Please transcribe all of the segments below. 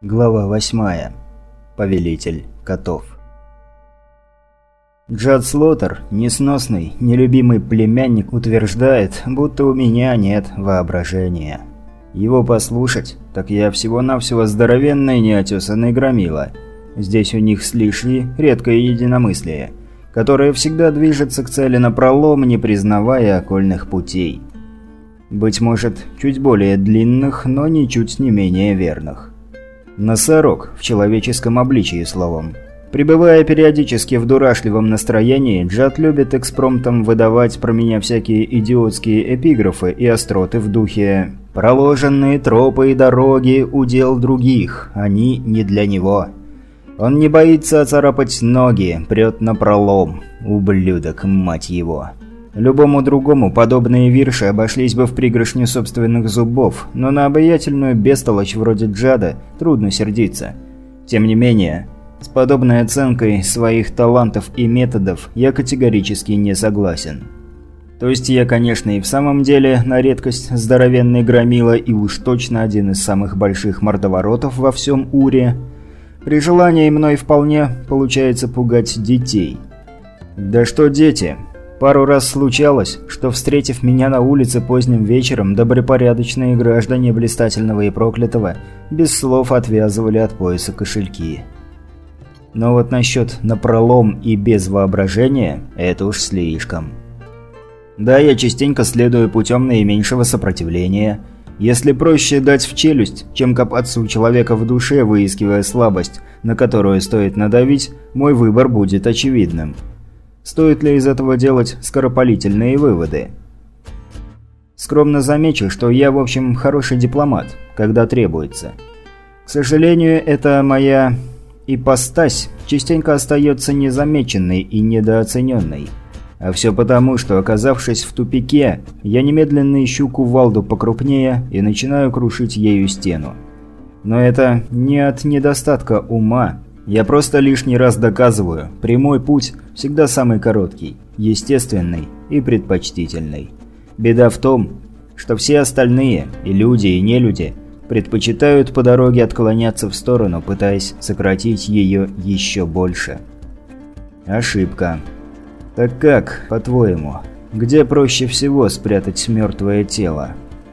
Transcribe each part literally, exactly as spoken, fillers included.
Глава восьмая. Повелитель котов. Джад Слотер, несносный, нелюбимый племянник, утверждает, будто у меня нет воображения. Его послушать, так я всего-навсего здоровенный неотесанный громила. Здесь у них с Лиши редкое единомыслие, которое всегда движется к цели напролом, не признавая окольных путей. Быть может, чуть более длинных, но ничуть не менее верных. Носорог, в человеческом обличии словом. Пребывая периодически в дурашливом настроении, Джад любит экспромтом выдавать про меня всякие идиотские эпиграфы и остроты в духе «Проложенные тропы и дороги – удел других, они не для него». Он не боится оцарапать ноги, прет напролом, ублюдок, мать его. Любому другому подобные вирши обошлись бы в пригоршню собственных зубов, но на обаятельную бестолочь вроде Джада трудно сердиться. Тем не менее, с подобной оценкой своих талантов и методов я категорически не согласен. То есть я, конечно, и в самом деле на редкость здоровенный громила и уж точно один из самых больших мордоворотов во всем Уре. При желании мной вполне получается пугать детей. Да что дети? Пару раз случалось, что, встретив меня на улице поздним вечером, добропорядочные граждане блистательного и проклятого без слов отвязывали от пояса кошельки. Но вот насчет напролом и без воображения – это уж слишком. Да, я частенько следую путем наименьшего сопротивления. Если проще дать в челюсть, чем копаться у человека в душе, выискивая слабость, на которую стоит надавить, мой выбор будет очевидным. Стоит ли из этого делать скоропалительные выводы? Скромно замечу, что я, в общем, хороший дипломат, когда требуется. К сожалению, эта моя ипостась частенько остается незамеченной и недооцененной. А все потому, что, оказавшись в тупике, я немедленно ищу кувалду покрупнее и начинаю крушить ею стену. Но это не от недостатка ума. Я просто лишний раз доказываю, прямой путь всегда самый короткий, естественный и предпочтительный. Беда в том, что все остальные, и люди, и нелюди, предпочитают по дороге отклоняться в сторону, пытаясь сократить ее еще больше. Ошибка. Так как, по-твоему, где проще всего спрятать мертвое тело?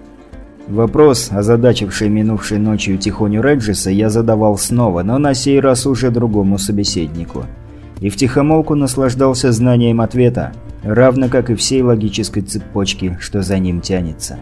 Вопрос, озадачивший минувшей ночью Тихоню Реджиса, я задавал снова, но на сей раз уже другому собеседнику. И втихомолку наслаждался знанием ответа, равно как и всей логической цепочки, что за ним тянется.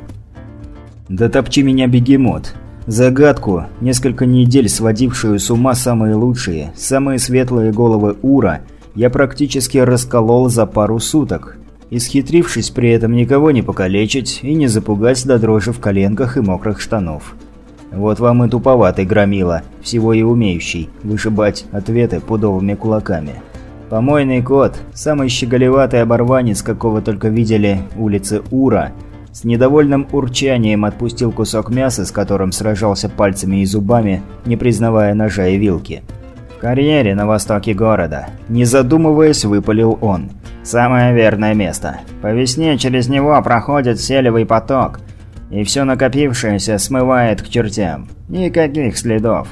Да топчи меня, бегемот. Загадку, несколько недель сводившую с ума самые лучшие, самые светлые головы Ура, я практически расколол за пару суток, исхитрившись при этом никого не покалечить и не запугать до дрожи в коленках и мокрых штанов. Вот вам и туповатый громила, всего и умеющий вышибать ответы пудовыми кулаками. Помойный кот, самый щеголеватый оборванец, какого только видели улицы Ура, с недовольным урчанием отпустил кусок мяса, с которым сражался пальцами и зубами, не признавая ножа и вилки. В карьере на востоке города, не задумываясь, выпалил он. Самое верное место. По весне через него проходит селевый поток, и все накопившееся смывает к чертям. Никаких следов.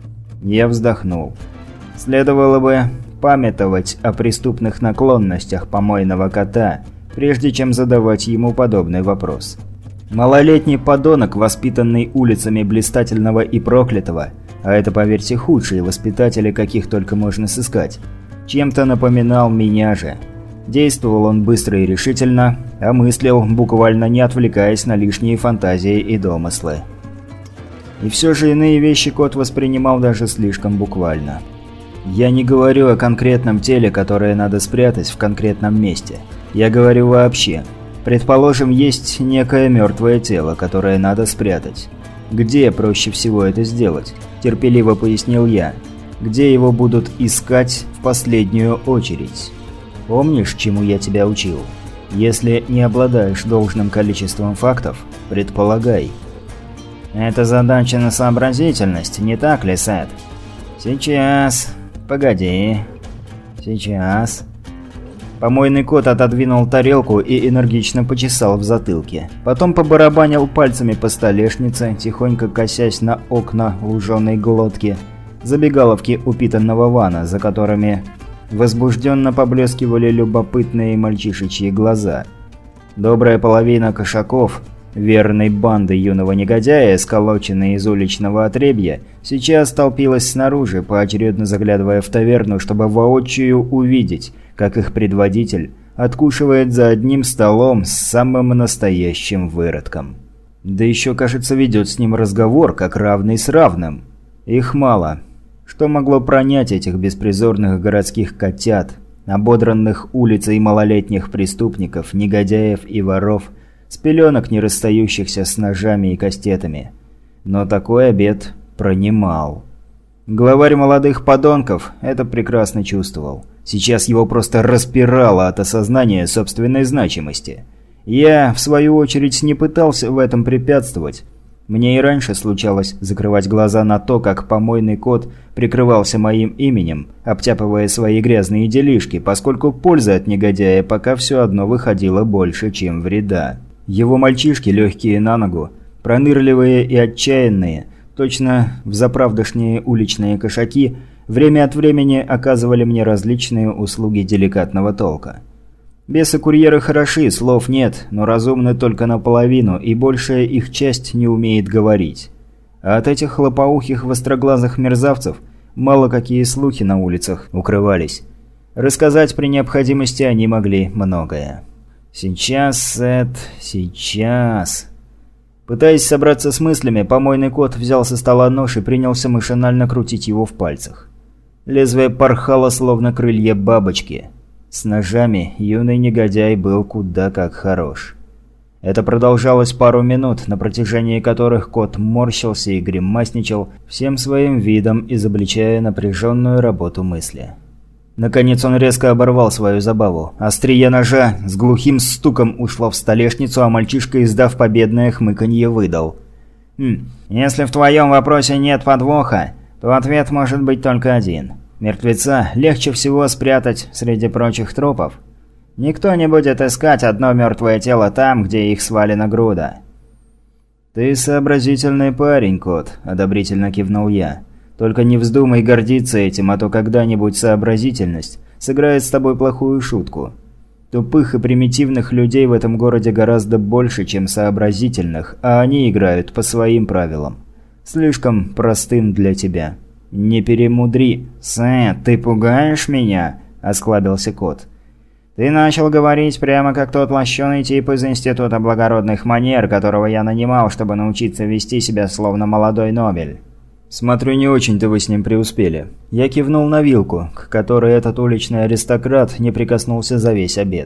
Я вздохнул. Следовало бы памятовать о преступных наклонностях помойного кота, прежде чем задавать ему подобный вопрос. Малолетний подонок, воспитанный улицами блистательного и проклятого, а это, поверьте, худшие воспитатели, каких только можно сыскать, чем-то напоминал меня же. Действовал он быстро и решительно, а мыслил, буквально не отвлекаясь на лишние фантазии и домыслы. И все же иные вещи кот воспринимал даже слишком буквально. Я не говорю о конкретном теле, которое надо спрятать в конкретном месте. Я говорю вообще. Предположим, есть некое мертвое тело, которое надо спрятать. Где проще всего это сделать? Терпеливо пояснил я. Где его будут искать в последнюю очередь? Помнишь, чему я тебя учил? Если не обладаешь должным количеством фактов, предполагай. Это задача на сообразительность, не так ли, Сет? Сейчас. Погоди. Сейчас. Помойный кот отодвинул тарелку и энергично почесал в затылке. Потом побарабанил пальцами по столешнице, тихонько косясь на окна луженой глотки, забегаловки упитанного вана, за которыми возбужденно поблескивали любопытные мальчишечьи глаза. Добрая половина кошаков, верной банды юного негодяя, сколоченной из уличного отребья, сейчас толпилась снаружи, поочередно заглядывая в таверну, чтобы воочию увидеть, как их предводитель откушивает за одним столом с самым настоящим выродком. Да еще, кажется, ведет с ним разговор, как равный с равным. Их мало. Что могло пронять этих беспризорных городских котят, ободранных улицей малолетних преступников, негодяев и воров, с пеленок не расстающихся с ножами и кастетами? Но такой обед пронимал. Главарь молодых подонков это прекрасно чувствовал. Сейчас его просто распирало от осознания собственной значимости. Я, в свою очередь, не пытался в этом препятствовать. Мне и раньше случалось закрывать глаза на то, как помойный кот прикрывался моим именем, обтяпывая свои грязные делишки, поскольку пользы от негодяя пока все одно выходило больше, чем вреда. Его мальчишки, легкие на ногу, пронырливые и отчаянные, точно взаправдошние уличные кошаки, время от времени оказывали мне различные услуги деликатного толка. Бесы-курьеры хороши, слов нет, но разумны только наполовину, и большая их часть не умеет говорить. А от этих хлопоухих востроглазых мерзавцев мало какие слухи на улицах укрывались. Рассказать при необходимости они могли многое. Сейчас, Сет, сейчас... Пытаясь собраться с мыслями, помойный кот взял со стола нож и принялся машинально крутить его в пальцах. Лезвие порхало, словно крылья бабочки. С ножами юный негодяй был куда как хорош. Это продолжалось пару минут, на протяжении которых кот морщился и гримасничал, всем своим видом изобличая напряженную работу мысли. Наконец он резко оборвал свою забаву. Острие ножа с глухим стуком ушло в столешницу, а мальчишка, издав победное хмыканье, выдал. «Хм, если в твоем вопросе нет подвоха, то ответ может быть только один. Мертвеца легче всего спрятать среди прочих трупов. Никто не будет искать одно мертвое тело там, где их свалена груда». «Ты сообразительный парень, кот», – одобрительно кивнул я. «Только не вздумай гордиться этим, а то когда-нибудь сообразительность сыграет с тобой плохую шутку. Тупых и примитивных людей в этом городе гораздо больше, чем сообразительных, а они играют по своим правилам. Слишком простым для тебя. Не перемудри». «Сэт, ты пугаешь меня?» – осклабился кот. «Ты начал говорить прямо как тот лощеный тип из Института благородных манер, которого я нанимал, чтобы научиться вести себя словно молодой Нобель». «Смотрю, не очень-то вы с ним преуспели». Я кивнул на вилку, к которой этот уличный аристократ не прикоснулся за весь обед.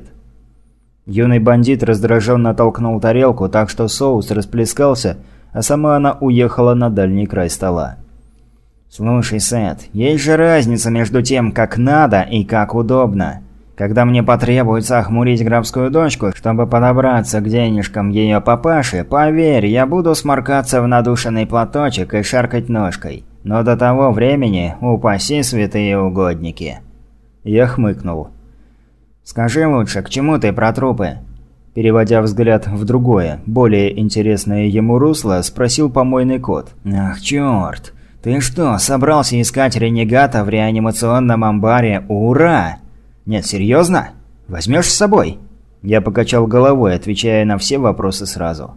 Юный бандит раздраженно толкнул тарелку, так что соус расплескался, а сама она уехала на дальний край стола. «Слушай, Сет, есть же разница между тем, как надо и как удобно. Когда мне потребуется охмурить графскую дочку, чтобы подобраться к денежкам ее папаши, поверь, я буду сморкаться в надушенный платочек и шаркать ножкой. Но до того времени упаси святые угодники». Я хмыкнул. «Скажи лучше, к чему ты про трупы?» Переводя взгляд в другое, более интересное ему русло, спросил помойный кот. «Ах, черт! Ты что, собрался искать ренегата в реанимационном амбаре? Ура! Нет, серьезно? Возьмешь с собой?» Я покачал головой, отвечая на все вопросы сразу.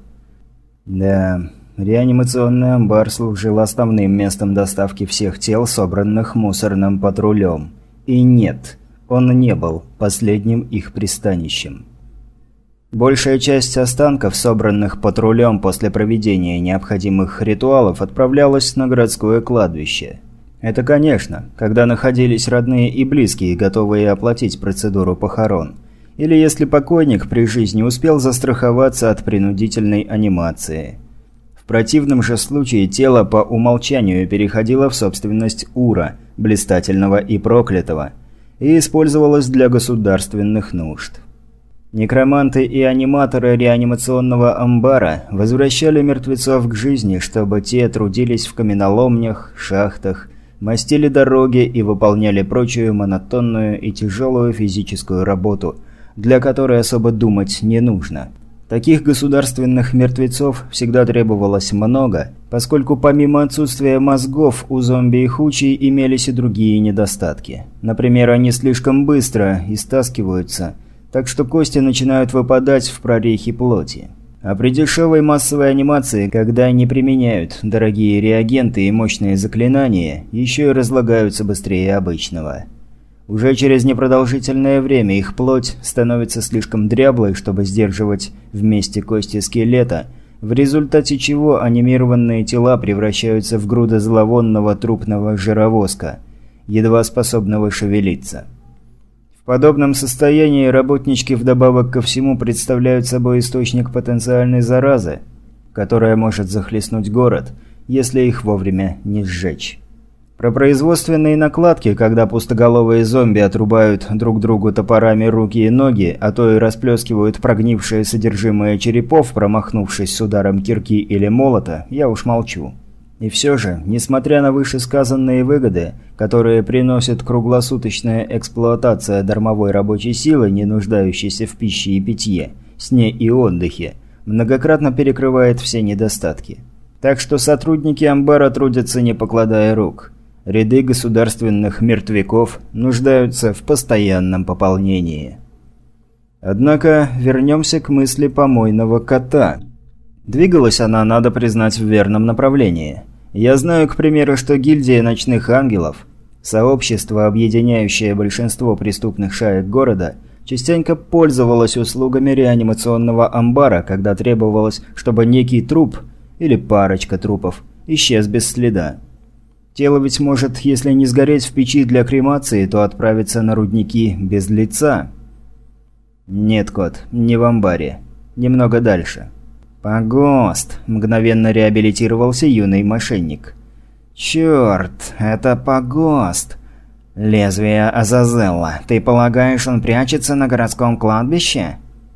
Да, реанимационный амбар служил основным местом доставки всех тел, собранных мусорным патрулем. И нет, он не был последним их пристанищем. Большая часть останков, собранных патрулем после проведения необходимых ритуалов, отправлялась на городское кладбище. Это, конечно, когда находились родные и близкие, готовые оплатить процедуру похорон. Или если покойник при жизни успел застраховаться от принудительной анимации. В противном же случае тело по умолчанию переходило в собственность Ура, блистательного и проклятого, и использовалось для государственных нужд. Некроманты и аниматоры реанимационного амбара возвращали мертвецов к жизни, чтобы те трудились в каменоломнях, шахтах, мастили дороги и выполняли прочую монотонную и тяжелую физическую работу, для которой особо думать не нужно. Таких государственных мертвецов всегда требовалось много, поскольку помимо отсутствия мозгов у зомби и хучей имелись и другие недостатки. Например, они слишком быстро истаскиваются, так что кости начинают выпадать в прорехи плоти. А при дешевой массовой анимации, когда они применяют дорогие реагенты и мощные заклинания, еще и разлагаются быстрее обычного. Уже через непродолжительное время их плоть становится слишком дряблой, чтобы сдерживать вместе кости скелета, в результате чего анимированные тела превращаются в груды зловонного трупного жировозка, едва способного шевелиться. В подобном состоянии работнички вдобавок ко всему представляют собой источник потенциальной заразы, которая может захлестнуть город, если их вовремя не сжечь. Про производственные накладки, когда пустоголовые зомби отрубают друг другу топорами руки и ноги, а то и расплескивают прогнившее содержимое черепов, промахнувшись с ударом кирки или молота, я уж молчу. И все же, несмотря на вышесказанные выгоды, которые приносит круглосуточная эксплуатация дармовой рабочей силы, не нуждающейся в пище и питье, сне и отдыхе, многократно перекрывает все недостатки. Так что сотрудники амбара трудятся не покладая рук. Ряды государственных мертвяков нуждаются в постоянном пополнении. Однако вернемся к мысли помойного кота. Двигалась она, надо признать, в верном направлении. Я знаю, к примеру, что гильдия ночных ангелов, сообщество, объединяющее большинство преступных шаек города, частенько пользовалась услугами реанимационного амбара, когда требовалось, чтобы некий труп, или парочка трупов, исчез без следа. Тело ведь может, если не сгореть в печи для кремации, то отправиться на рудники без лица. Нет, кот, не в амбаре. Немного дальше. «Погост!» – мгновенно реабилитировался юный мошенник. «Черт, это погост! Лезвие Азазелла. Ты полагаешь, он прячется на городском кладбище?»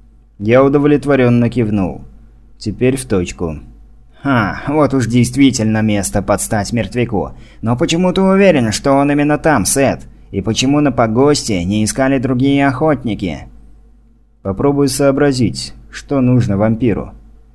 Я удовлетворенно кивнул. Теперь в точку. «Ха, вот уж действительно место под стать мертвяку. Но почему ты уверен, что он именно там, Сет? И почему на погосте не искали другие охотники?» «Попробуй сообразить, что нужно вампиру».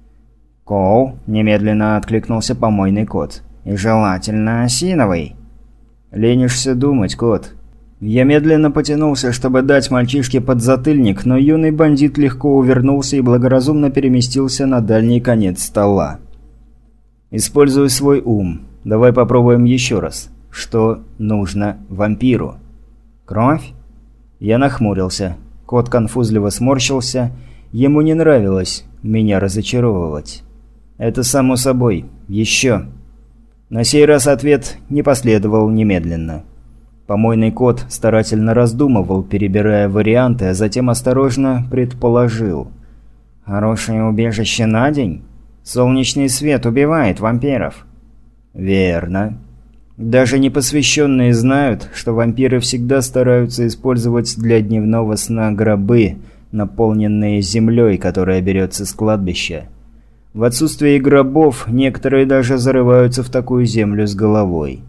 «Коу», – немедленно откликнулся помойный кот. «И желательно осиновый». «Ленишься думать, кот». Я медленно потянулся, чтобы дать мальчишке подзатыльник, но юный бандит легко увернулся и благоразумно переместился на дальний конец стола. «Используй свой ум. Давай попробуем еще раз. Что нужно вампиру?» «Кровь?» Я нахмурился. Кот конфузливо сморщился. Ему не нравилось меня разочаровывать. «Это само собой. Еще». На сей раз ответ не последовал немедленно. Помойный кот старательно раздумывал, перебирая варианты, а затем осторожно предположил. «Хорошее убежище на день? Солнечный свет убивает вампиров». «Верно. Даже непосвященные знают, что вампиры всегда стараются использовать для дневного сна гробы, наполненные землей, которая берется с кладбища. В отсутствие гробов некоторые даже зарываются в такую землю с головой.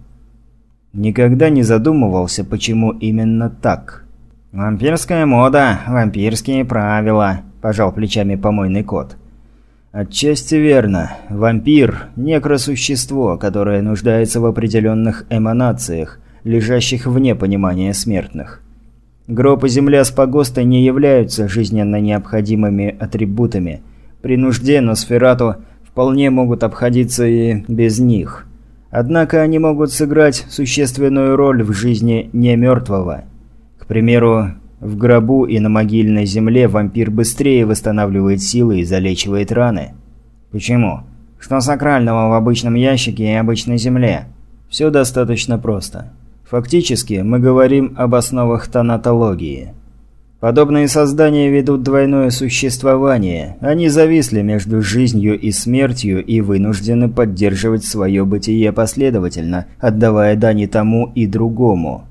Никогда не задумывался, почему именно так». «Вампирская мода, вампирские правила», – пожал плечами помойный кот. «Отчасти верно. Вампир – некросущество, которое нуждается в определенных эманациях, лежащих вне понимания смертных. Гроб и земля с погоста не являются жизненно необходимыми атрибутами. При нужде Носферату вполне могут обходиться и без них. Однако они могут сыграть существенную роль в жизни немертвого. К примеру, в гробу и на могильной земле вампир быстрее восстанавливает силы и залечивает раны». «Почему? Что сакрального в обычном ящике и обычной земле?» «Все достаточно просто. Фактически, мы говорим об основах тонатологии. Подобные создания ведут двойное существование. Они зависли между жизнью и смертью и вынуждены поддерживать свое бытие последовательно, отдавая дань и тому, и другому.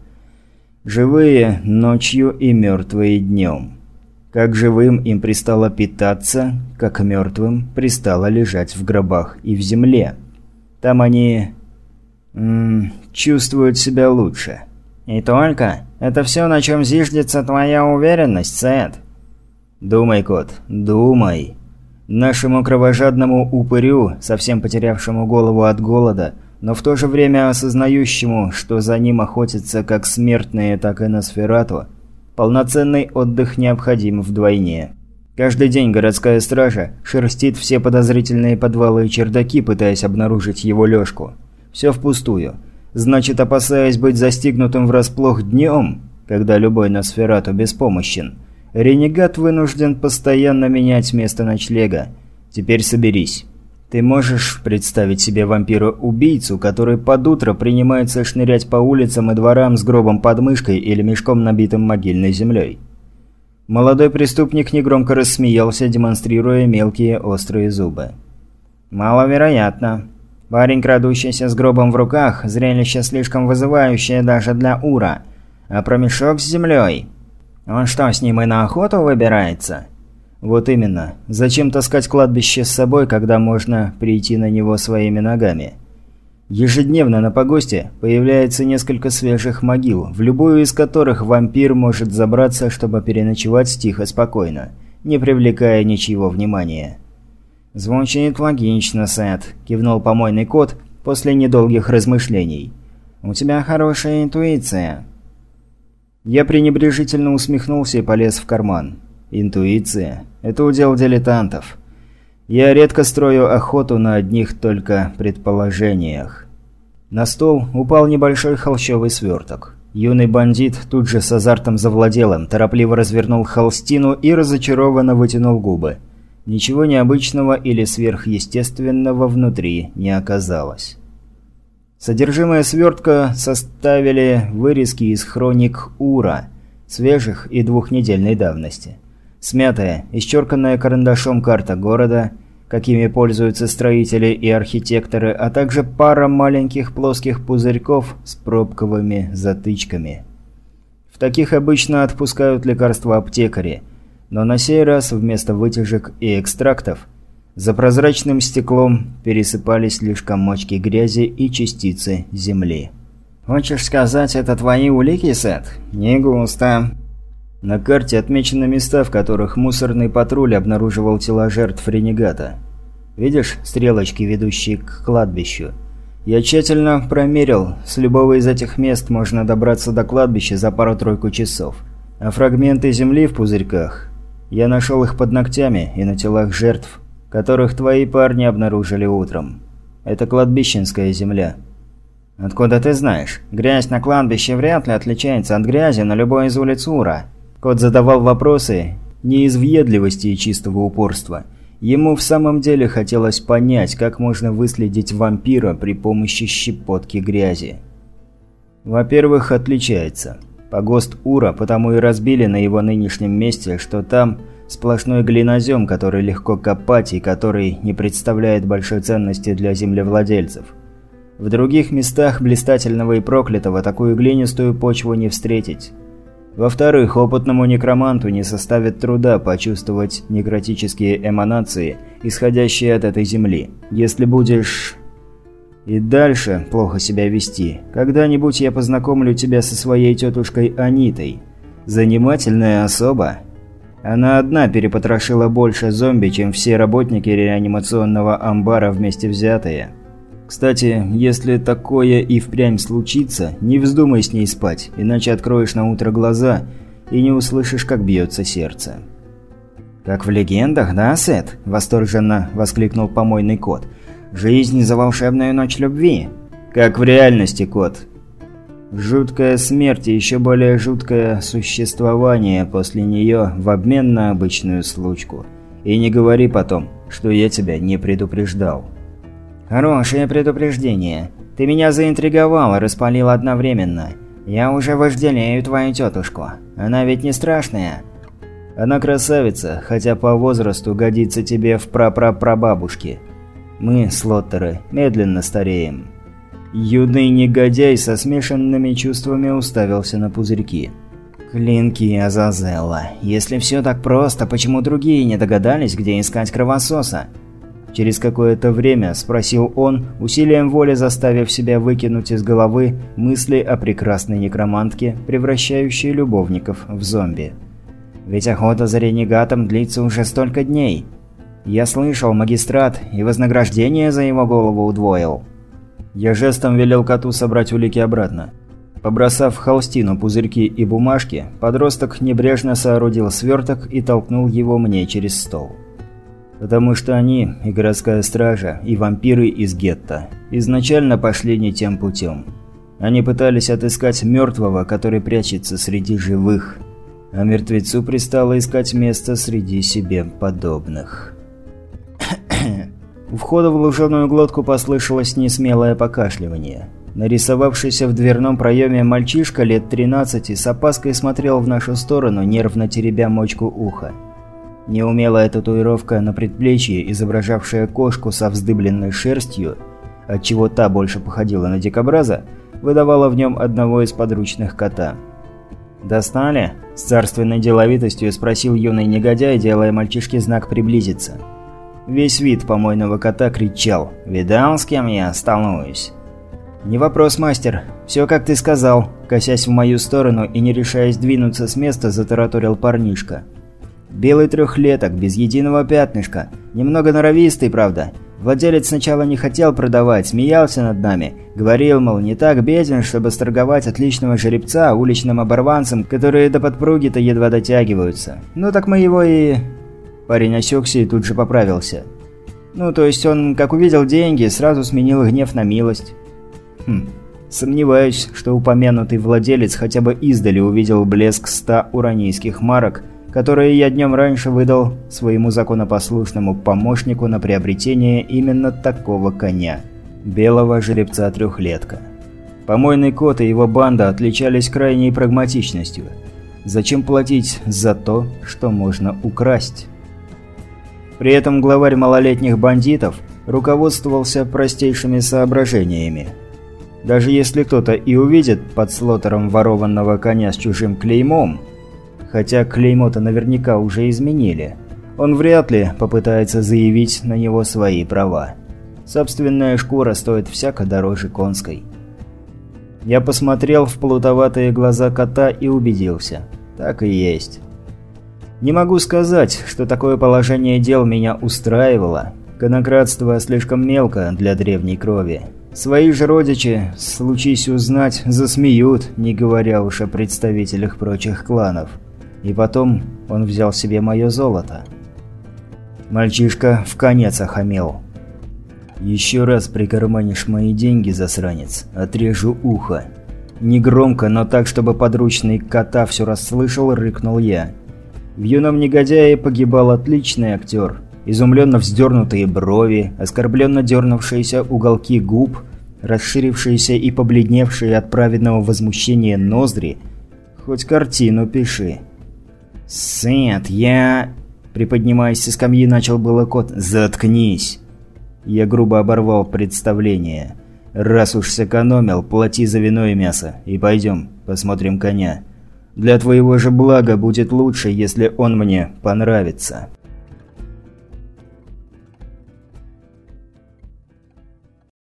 Живые ночью и мертвые днем. Как живым им пристало питаться, как мертвым пристало лежать в гробах и в земле. Там они Ммм, чувствует себя лучше. И только? Это все, на чем зиждется твоя уверенность, Сет? Думай, кот, думай. Нашему кровожадному упырю, совсем потерявшему голову от голода, но в то же время осознающему, что за ним охотятся как смертные, так и Носферату, полноценный отдых необходим вдвойне. Каждый день городская стража шерстит все подозрительные подвалы и чердаки, пытаясь обнаружить его лёжку. Все впустую. Значит, опасаясь быть застигнутым врасплох днем, когда любой Носферату беспомощен, ренегат вынужден постоянно менять место ночлега. Теперь соберись. Ты можешь представить себе вампира-убийцу, который под утро принимается шнырять по улицам и дворам с гробом под мышкой или мешком, набитым могильной землей? Молодой преступник негромко рассмеялся, демонстрируя мелкие острые зубы. «Маловероятно. Парень, крадущийся с гробом в руках, зрелище слишком вызывающее даже для Ура. А про мешок с землей? Он что, с ним и на охоту выбирается?» «Вот именно. Зачем таскать кладбище с собой, когда можно прийти на него своими ногами?» Ежедневно на погосте появляется несколько свежих могил, в любую из которых вампир может забраться, чтобы переночевать тихо-спокойно, не привлекая ничьего внимания. «Звучит логично, Сет», – кивнул помойный кот после недолгих размышлений. «У тебя хорошая интуиция». Я пренебрежительно усмехнулся и полез в карман. Интуиция – это удел дилетантов. Я редко строю охоту на одних только предположениях. На стол упал небольшой холщовый сверток. Юный бандит тут же с азартом завладел им, торопливо развернул холстину и разочарованно вытянул губы. Ничего необычного или сверхъестественного внутри не оказалось. Содержимое свертка составили вырезки из хроник Ура, свежих и двухнедельной давности. Смятая, исчерканная карандашом карта города, какими пользуются строители и архитекторы, а также пара маленьких плоских пузырьков с пробковыми затычками. В таких обычно отпускают лекарства аптекари, но на сей раз вместо вытяжек и экстрактов за прозрачным стеклом пересыпались лишь комочки грязи и частицы земли. «Хочешь сказать, это твои улики, Сет? Не густо». На карте отмечены места, в которых мусорный патруль обнаруживал тела жертв ренегата. Видишь стрелочки, ведущие к кладбищу? Я тщательно промерил, с любого из этих мест можно добраться до кладбища за пару-тройку часов. А фрагменты земли в пузырьках, я нашел их под ногтями и на телах жертв, которых твои парни обнаружили утром. Это кладбищенская земля. Откуда ты знаешь? Грязь на кладбище вряд ли отличается от грязи на любой из улиц Ура. Кот задавал вопросы не из въедливости и чистого упорства. Ему в самом деле хотелось понять, как можно выследить вампира при помощи щепотки грязи. Во-первых, отличается. Погост Ура потому и разбили на его нынешнем месте, что там сплошной глинозем, который легко копать и который не представляет большой ценности для землевладельцев. В других местах блистательного и проклятого такую глинистую почву не встретить. Во-вторых, опытному некроманту не составит труда почувствовать некротические эманации, исходящие от этой земли. Если будешь и дальше плохо себя вести, когда-нибудь я познакомлю тебя со своей тетушкой Анитой. Занимательная особа. Она одна перепотрошила больше зомби, чем все работники реанимационного амбара вместе взятые. Кстати, если такое и впрямь случится, не вздумай с ней спать, иначе откроешь на утро глаза и не услышишь, как бьется сердце. «Как в легендах, да, Сет?» – восторженно воскликнул помойный кот. «Жизнь за волшебную ночь любви!» «Как в реальности, кот!» Жуткая смерть и еще более жуткое существование после нее в обмен на обычную случку. И не говори потом, что я тебя не предупреждал. «Хорошее предупреждение. Ты меня заинтриговал и распалил одновременно. Я уже вожделею твою тетушку. Она ведь не страшная». «Она красавица, хотя по возрасту годится тебе в прапрапрабабушке. Мы, слоттеры, медленно стареем». Юный негодяй со смешанными чувствами уставился на пузырьки. «Клинки Азазелла. Если все так просто, почему другие не догадались, где искать кровососа?» Через какое-то время спросил он, усилием воли заставив себя выкинуть из головы мысли о прекрасной некромантке, превращающей любовников в зомби. «Ведь охота за ренегатом длится уже столько дней. Я слышал, магистрат и вознаграждение за его голову удвоил». Я жестом велел коту собрать улики обратно. Побросав в холстину пузырьки и бумажки, подросток небрежно соорудил сверток и толкнул его мне через стол. Потому что они, и городская стража, и вампиры из гетто, изначально пошли не тем путем. Они пытались отыскать мертвого, который прячется среди живых, а мертвецу пристало искать место среди себе подобных. У входа в луженую глотку послышалось несмелое покашливание. Нарисовавшийся в дверном проеме мальчишка лет тринадцати с опаской смотрел в нашу сторону, нервно теребя мочку уха. Неумелая татуировка на предплечье, изображавшая кошку со вздыбленной шерстью, отчего та больше походила на дикобраза, выдавала в нем одного из подручных кота. «Достали?» – с царственной деловитостью спросил юный негодяй, делая мальчишке знак «приблизиться». Весь вид помойного кота кричал: «Видал, с кем я столкнусь?» «Не вопрос, мастер. Все, как ты сказал», – косясь в мою сторону и не решаясь двинуться с места, затараторил парнишка. «Белый трехлеток, без единого пятнышка. Немного норовистый, правда. Владелец сначала не хотел продавать, смеялся над нами. Говорил, мол, не так беден, чтобы сторговать отличного жеребца уличным оборванцам, которые до подпруги-то едва дотягиваются. Ну так мы его и...» Парень осекся и тут же поправился. «Ну, то есть он, как увидел деньги, сразу сменил гнев на милость». Хм, сомневаюсь, что упомянутый владелец хотя бы издали увидел блеск ста уранийских марок, которые я днем раньше выдал своему законопослушному помощнику на приобретение именно такого коня – белого жеребца-трехлетка. Помойный кот и его банда отличались крайней прагматичностью. Зачем платить за то, что можно украсть? При этом главарь малолетних бандитов руководствовался простейшими соображениями. Даже если кто-то и увидит под слотером ворованного коня с чужим клеймом, хотя клеймо-то наверняка уже изменили, он вряд ли попытается заявить на него свои права. Собственная шкура стоит всяко дороже конской. Я посмотрел в плутоватые глаза кота и убедился. Так и есть. Не могу сказать, что такое положение дел меня устраивало. Конократство слишком мелко для древней крови. Свои же родичи, случись узнать, засмеют, не говоря уж о представителях прочих кланов. И потом он взял себе мое золото. Мальчишка вконец охамел. «Еще раз прикарманишь мои деньги, засранец, отрежу ухо». Негромко, но так, чтобы подручный кота все расслышал, рыкнул я. В юном негодяе погибал отличный актер. Изумленно вздернутые брови, оскорбленно дернувшиеся уголки губ, расширившиеся и побледневшие от праведного возмущения ноздри. Хоть картину пиши. «Сет, я...» Приподнимаясь со скамьи, начал было кот. «Заткнись!» Я грубо оборвал представление. «Раз уж сэкономил, плати за вино и мясо. И пойдем, посмотрим коня. Для твоего же блага будет лучше, если он мне понравится».